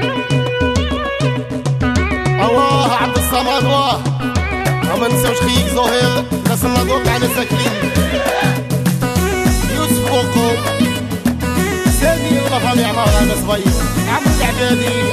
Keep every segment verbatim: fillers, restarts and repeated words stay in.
الله عبد الصمد واه وما نساوش خيك زهير ناس النضوط على ساكنين يوسف بوقو سامي ولا فامي عمار انا صغير عبد العبادي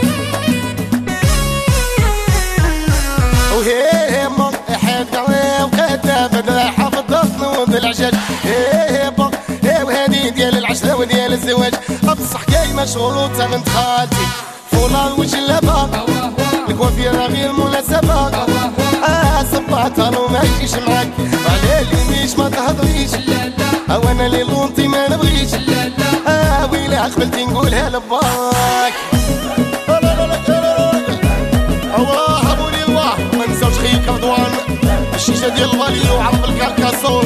وهي ما حيد قوي وقتها بدرا حافظ نوض العشاش هي با هي وهذه ديال العشره وديال الزواج بصح كاي مشروطه من خالتي فولان وجلابه الكوافيره غير مناسبه اه صبعتها لو ما يجيش معاك وعلى اللي مش ما تهضريش او انا اللي لونتي ما نبغيش اه ويلا قبلتي نقولها لباك الله ابوني الله ما نساوش خيك رضوان الشيشه ديال الغالي وعرض الكركاسون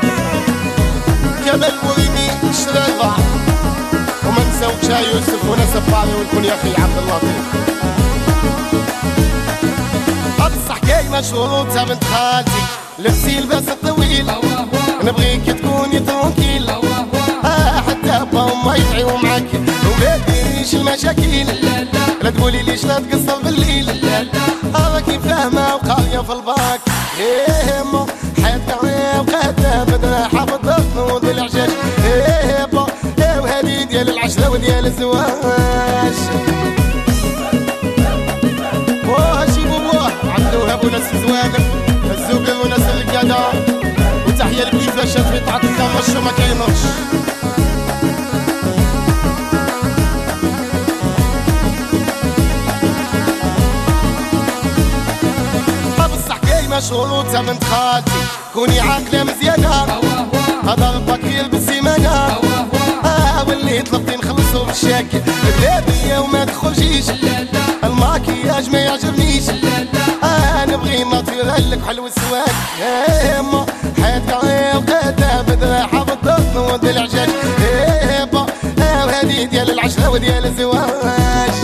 كمال بوريني شرافه وما نساوكش يوسف وناس بعضي ونكون يا اخي عبد اللطيف بصح كاي مشروطه بنت خالتي لبسي الباس الطويل نبغيك تكوني ترونكيل اه حتى با وما يدعيو معاك وما ديريش المشاكل لا تقولي ليش لا تقصر بالليل اه راكي فاهمه وقاريه في الباك ايه ما حياتك وقتها بدرا حافظ نوض العشاش ايه با ايه وهذه ديال العشره وديال الزواج واه جيبوا بواه عبدو هابو ناس زوانب الزوبل وناس القاده وتحيه لكيفاش في طاعه الكمش وما كاينوش بصح كاي مشروطه بنت خالتي كوني عاقله مزيانه هذا البكير بالسيمانه اه واللي طلبتي نخلصو بالشاكل بلادية وما تخرجيش الماكياج ما يعجبنيش اه نبغي نطير لك حلو السواك ايه ما حياتك وقتها بدرا حافظ نوض العشاش ايه با اه وهذه ديال العشره وديال الزواج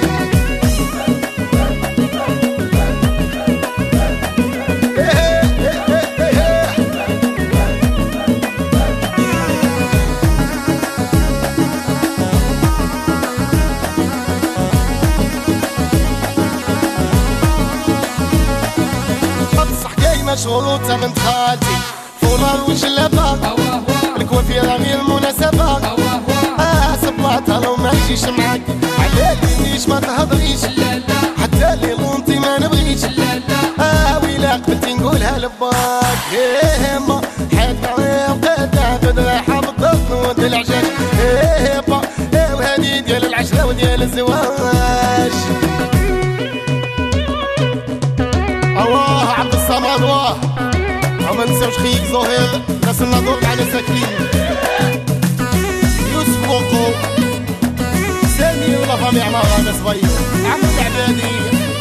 مشروطه بنت خالتي فولان وجلابه الكوافيره غير مناسبه اه صبعتها لو ما يجيش معاك على اللي ليش ما تهضريش حتى اللي لونتي ما نبغيش اه ويلا قبلتي نقولها لباك ايه ما حياتك وقتها بدرا حافظ نوض العشاش ايه با ايه وهذه ديال العشره وديال الزواج الله عبد الصمد واه وما نساوش خيك زهير ناس النضوط على ساكنين يوسف بوقو سامي ولا فامي عمار انا صغير عبد العبادي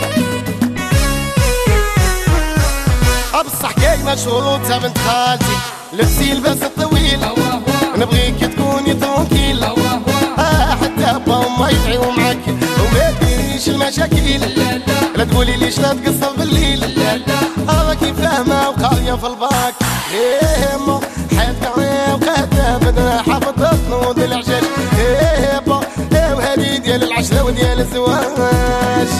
بصح كاي مشروطه بنت خالتي لبسي الباس الطويل نبغيك تكوني ترونكيل اه حتى با وما يدعيو معاك وما ديريش المشاكل لا تقولي ليش لا تقصر بالليل اه راكي فاهمه وقاريه في الباك ايه ما حياتك وقتها بدرا حافظ نوض العشاش ايه با ايه وهذه ديال العشره وديال الزواج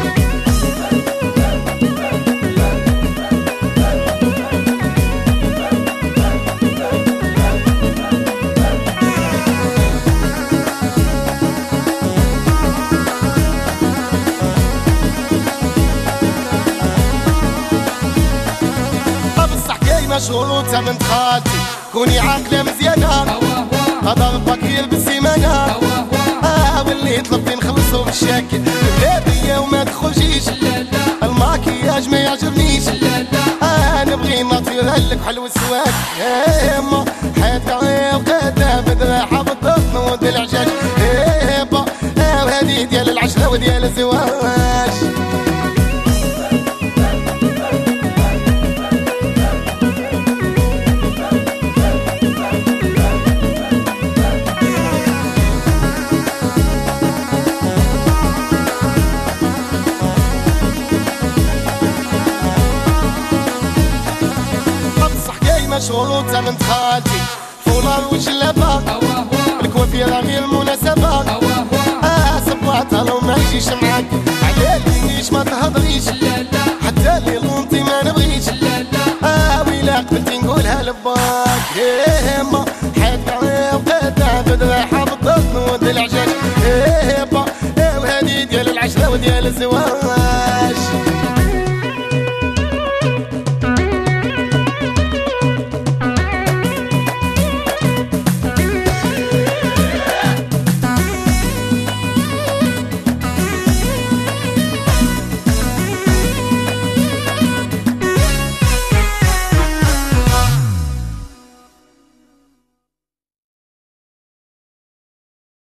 مشروطه بنت خالتي كوني عاقله مزيانه هذا البكير بالسيمانه اه واللي طلبتي نخلصو بالشاكل بلادية وما تخرجيش الماكياج ما يعجبنيش اه نبغي نطير لك حلو السواك ايه ما حياتك وقتها بدرا حافظ نوض العشاش ايه با اه وهذه ديال العشره وديال الزواج مشروطه بنت خالتي فولان وجلابه الكوافيره غير مناسبه اه صبعتها لو ما نمشيش معاك على ليش ما تهضريش حتى اللي لونطي ما نبغيش اه ويلا قبلتي نقولها لباك يما حيت وقتها بدرا حافظ ود العشاش يما وهذه ديال العشرة وديال الزواج